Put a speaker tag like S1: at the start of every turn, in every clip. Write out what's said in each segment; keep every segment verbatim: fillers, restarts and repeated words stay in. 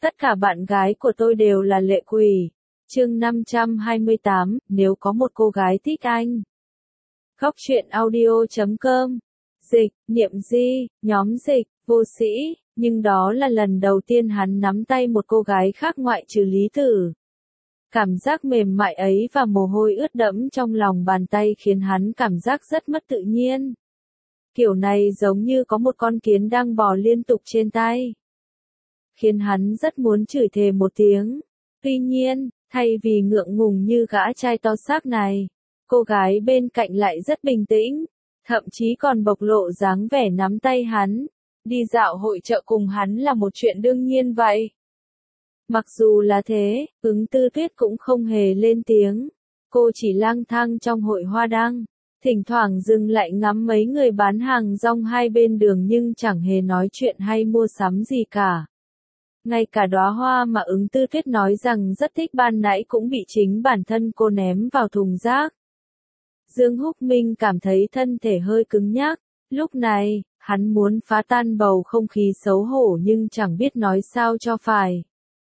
S1: Tất cả bạn gái của tôi đều là lệ quỷ. Chương năm trăm hai mươi tám, nếu có một cô gái thích anh. Góc truyện audio chấm com. Dịch, Niệm Di, nhóm dịch, vô sĩ, nhưng đó là lần đầu tiên hắn nắm tay một cô gái khác ngoại trừ Lý Tử. Cảm giác mềm mại ấy và mồ hôi ướt đẫm trong lòng bàn tay khiến hắn cảm giác rất mất tự nhiên. Kiểu này giống như có một con kiến đang bò liên tục trên tay. Khiến hắn rất muốn chửi thề một tiếng. Tuy nhiên, thay vì ngượng ngùng như gã trai to xác này, cô gái bên cạnh lại rất bình tĩnh, thậm chí còn bộc lộ dáng vẻ nắm tay hắn. Đi dạo hội chợ cùng hắn là một chuyện đương nhiên vậy. Mặc dù là thế, Ứng Tư Tuyết cũng không hề lên tiếng. Cô chỉ lang thang trong hội hoa đăng, thỉnh thoảng dừng lại ngắm mấy người bán hàng rong hai bên đường nhưng chẳng hề nói chuyện hay mua sắm gì cả. Ngay cả đóa hoa mà Ứng Tư Tuyết nói rằng rất thích ban nãy cũng bị chính bản thân cô ném vào thùng rác. Dương Húc Minh cảm thấy thân thể hơi cứng nhắc. Lúc này, hắn muốn phá tan bầu không khí xấu hổ nhưng chẳng biết nói sao cho phải.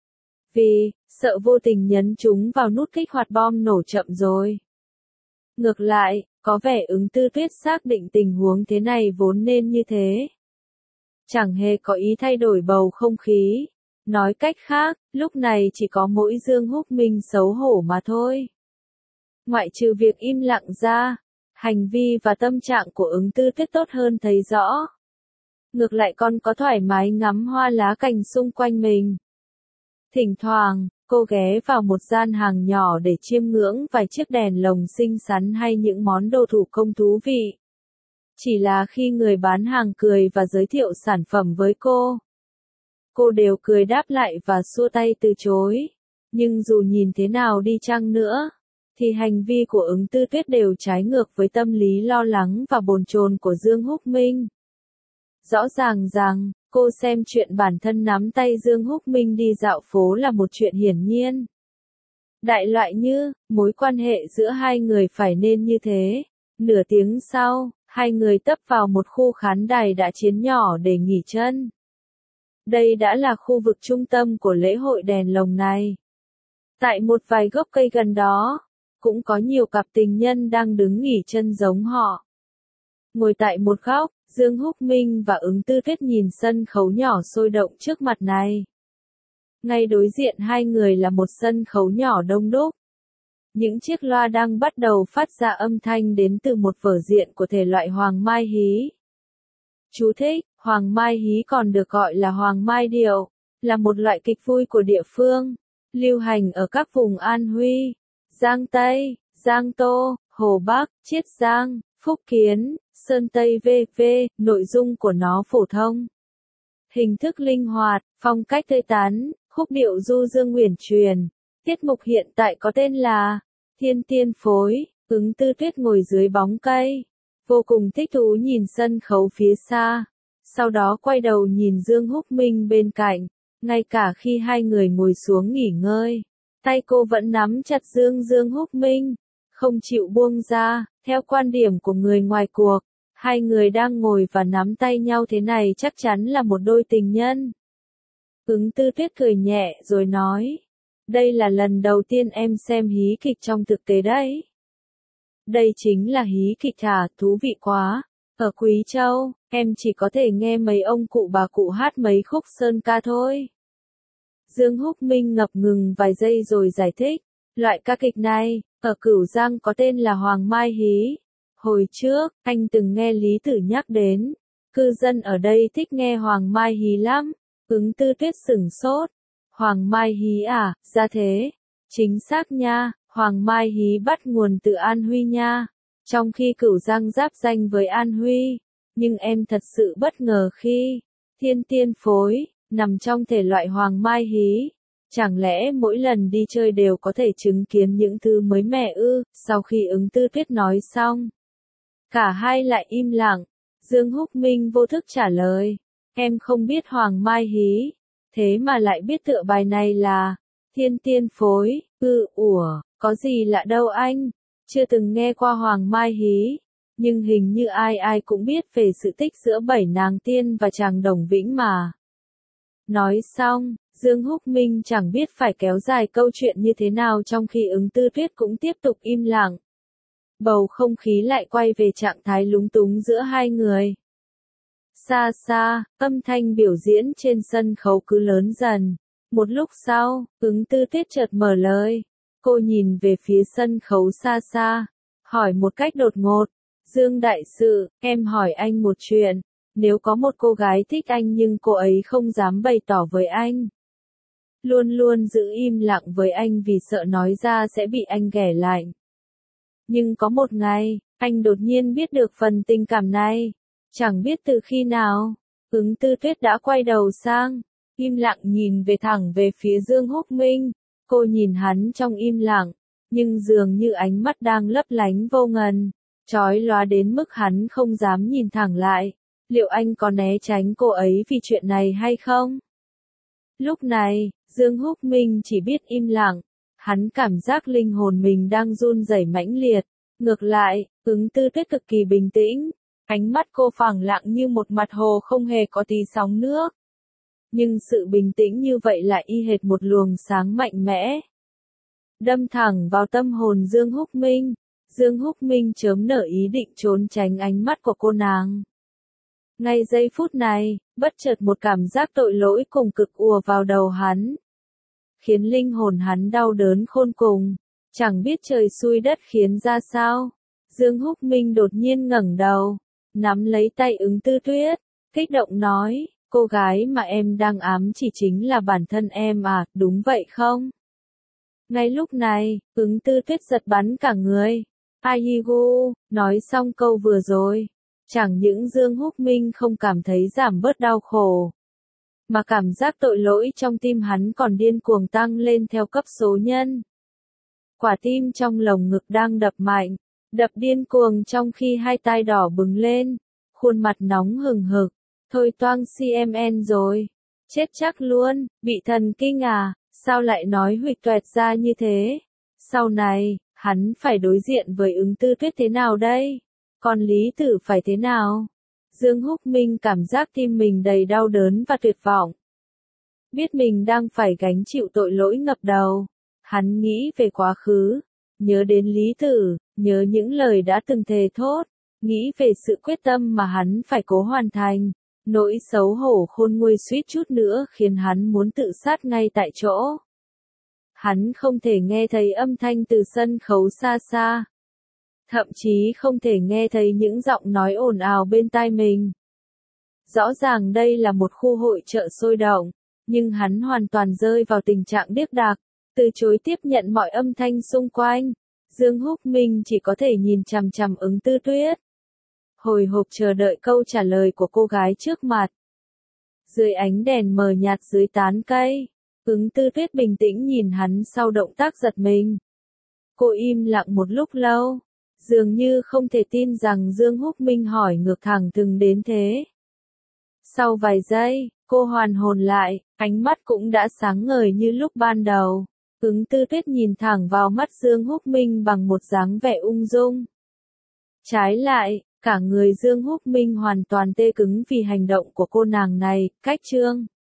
S1: Vì, sợ vô tình nhấn chúng vào nút kích hoạt bom nổ chậm rồi. Ngược lại, có vẻ Ứng Tư Tuyết xác định tình huống thế này vốn nên như thế. Chẳng hề có ý thay đổi bầu không khí. Nói cách khác, lúc này chỉ có mỗi Dương Húc Minh xấu hổ mà thôi. Ngoại trừ việc im lặng ra, hành vi và tâm trạng của Ứng Tư Tuyết tốt hơn thấy rõ. Ngược lại còn có thoải mái ngắm hoa lá cành xung quanh mình. Thỉnh thoảng, cô ghé vào một gian hàng nhỏ để chiêm ngưỡng vài chiếc đèn lồng xinh xắn hay những món đồ thủ công thú vị. Chỉ là khi người bán hàng cười và giới thiệu sản phẩm với cô, cô đều cười đáp lại và xua tay từ chối. Nhưng dù nhìn thế nào đi chăng nữa, thì hành vi của Ứng Tư Tuyết đều trái ngược với tâm lý lo lắng và bồn chồn của Dương Húc Minh. Rõ ràng rằng, cô xem chuyện bản thân nắm tay Dương Húc Minh đi dạo phố là một chuyện hiển nhiên. Đại loại như, mối quan hệ giữa hai người phải nên như thế. Nửa tiếng sau, hai người tấp vào một khu khán đài đã chiến nhỏ để nghỉ chân. Đây đã là khu vực trung tâm của lễ hội đèn lồng này. Tại một vài gốc cây gần đó, cũng có nhiều cặp tình nhân đang đứng nghỉ chân giống họ. Ngồi tại một góc, Dương Húc Minh và Ứng Tư Tuyết nhìn sân khấu nhỏ sôi động trước mặt này. Ngay đối diện hai người là một sân khấu nhỏ đông đúc. Những chiếc loa đang bắt đầu phát ra âm thanh đến từ một vở diễn của thể loại Hoàng Mai Hí. Chú thích, Hoàng Mai Hí còn được gọi là Hoàng Mai Điệu, là một loại kịch vui của địa phương, lưu hành ở các vùng An Huy, Giang Tây, Giang Tô, Hồ Bắc, Chiết Giang, Phúc Kiến, Sơn Tây vân vân. Nội dung của nó phổ thông. Hình thức linh hoạt, phong cách tươi tắn, khúc điệu du dương uyển chuyển. Tiết mục hiện tại có tên là Thiên Tiên Phối. Ứng Tư Tuyết ngồi dưới bóng cây, vô cùng thích thú nhìn sân khấu phía xa. Sau đó quay đầu nhìn Dương Húc Minh bên cạnh. Ngay cả khi hai người ngồi xuống nghỉ ngơi, tay cô vẫn nắm chặt Dương Dương Húc Minh, không chịu buông ra. Theo quan điểm của người ngoài cuộc, hai người đang ngồi và nắm tay nhau thế này chắc chắn là một đôi tình nhân. Ứng Tư Tuyết cười nhẹ rồi nói, đây là lần đầu tiên em xem hí kịch trong thực tế đấy. Đây chính là hí kịch hả? Thú vị quá. Ở Quý Châu, em chỉ có thể nghe mấy ông cụ bà cụ hát mấy khúc sơn ca thôi. Dương Húc Minh ngập ngừng vài giây rồi giải thích, loại ca kịch này, ở Cửu Giang có tên là Hoàng Mai Hí. Hồi trước, anh từng nghe Lý Tử nhắc đến, cư dân ở đây thích nghe Hoàng Mai Hí lắm. Ứng Tư Tuyết sửng sốt. Hoàng Mai Hí à, ra thế. Chính xác nha, Hoàng Mai Hí bắt nguồn từ An Huy nha. Trong khi Cửu Giang giáp danh với An Huy. Nhưng em thật sự bất ngờ khi Thiên Tiên Phối nằm trong thể loại Hoàng Mai Hí. Chẳng lẽ mỗi lần đi chơi đều có thể chứng kiến những thứ mới mẻ ư? Sau khi Ứng Tư Tuyết nói xong, cả hai lại im lặng. Dương Húc Minh vô thức trả lời, em không biết Hoàng Mai Hí, thế mà lại biết tựa bài này là Thiên Tiên Phối. Ừ, ủa, có gì lạ đâu anh, chưa từng nghe qua Hoàng Mai Hí, nhưng hình như ai ai cũng biết về sự tích giữa bảy nàng tiên và chàng Đồng Vĩnh mà. Nói xong, Dương Húc Minh chẳng biết phải kéo dài câu chuyện như thế nào trong khi Ứng Tư Tuyết cũng tiếp tục im lặng. Bầu không khí lại quay về trạng thái lúng túng giữa hai người. Xa xa, âm thanh biểu diễn trên sân khấu cứ lớn dần. Một lúc sau, Ứng Tư Tuyết chợt mở lời. Cô nhìn về phía sân khấu xa xa, hỏi một cách đột ngột. Dương đại sự, em hỏi anh một chuyện. Nếu có một cô gái thích anh nhưng cô ấy không dám bày tỏ với anh. Luôn luôn giữ im lặng với anh vì sợ nói ra sẽ bị anh ghẻ lạnh. Nhưng có một ngày, anh đột nhiên biết được phần tình cảm này. Chẳng biết từ khi nào, Ứng Tư Tuyết đã quay đầu sang, im lặng nhìn về thẳng về phía Dương Húc Minh. Cô nhìn hắn trong im lặng, nhưng dường như ánh mắt đang lấp lánh vô ngần, chói lóa đến mức hắn không dám nhìn thẳng lại. Liệu anh có né tránh cô ấy vì chuyện này hay không? Lúc này, Dương Húc Minh chỉ biết im lặng. Hắn cảm giác linh hồn mình đang run rẩy mãnh liệt. Ngược lại, Ứng Tư Tuyết cực kỳ bình tĩnh. Ánh mắt cô phẳng lặng như một mặt hồ không hề có tí sóng nước. Nhưng sự bình tĩnh như vậy lại y hệt một luồng sáng mạnh mẽ. Đâm thẳng vào tâm hồn Dương Húc Minh. Dương Húc Minh chớm nở ý định trốn tránh ánh mắt của cô nàng. Ngay giây phút này, bất chợt một cảm giác tội lỗi cùng cực ùa vào đầu hắn. Khiến linh hồn hắn đau đớn khôn cùng. Chẳng biết trời xui đất khiến ra sao. Dương Húc Minh đột nhiên ngẩng đầu, nắm lấy tay Ứng Tư Tuyết, kích động nói, cô gái mà em đang ám chỉ chính là bản thân em à, đúng vậy không? Ngay lúc này, Ứng Tư Tuyết giật bắn cả người. Aigu, nói xong câu vừa rồi, chẳng những Dương Húc Minh không cảm thấy giảm bớt đau khổ, mà cảm giác tội lỗi trong tim hắn còn điên cuồng tăng lên theo cấp số nhân. Quả tim trong lồng ngực đang đập mạnh, đập điên cuồng trong khi hai tai đỏ bừng lên, khuôn mặt nóng hừng hực. Thôi toang xê em en rồi, chết chắc luôn, bị thần kinh à, sao lại nói huỵch toẹt ra như thế? Sau này, hắn phải đối diện với Ứng Tư Tuyết thế nào đây? Còn Lý Tử phải thế nào? Dương Húc Minh cảm giác tim mình đầy đau đớn và tuyệt vọng. Biết mình đang phải gánh chịu tội lỗi ngập đầu. Hắn nghĩ về quá khứ, nhớ đến Lý Tử, nhớ những lời đã từng thề thốt, nghĩ về sự quyết tâm mà hắn phải cố hoàn thành. Nỗi xấu hổ khôn nguôi suýt chút nữa khiến hắn muốn tự sát ngay tại chỗ. Hắn không thể nghe thấy âm thanh từ sân khấu xa xa. Thậm chí không thể nghe thấy những giọng nói ồn ào bên tai mình. Rõ ràng đây là một khu hội chợ sôi động, nhưng hắn hoàn toàn rơi vào tình trạng điếc đạc, từ chối tiếp nhận mọi âm thanh xung quanh. Dương Húc Minh chỉ có thể nhìn chằm chằm Ứng Tư Tuyết, hồi hộp chờ đợi câu trả lời của cô gái trước mặt. Dưới ánh đèn mờ nhạt dưới tán cây, Ứng Tư Tuyết bình tĩnh nhìn hắn sau động tác giật mình. Cô im lặng một lúc lâu, dường như không thể tin rằng Dương Húc Minh hỏi ngược thẳng thừng đến thế. Sau vài giây, cô hoàn hồn lại, ánh mắt cũng đã sáng ngời như lúc ban đầu. Ứng Tư Tuyết nhìn thẳng vào mắt Dương Húc Minh bằng một dáng vẻ ung dung. Trái lại, cả người Dương Húc Minh hoàn toàn tê cứng vì hành động của cô nàng này. Cách chương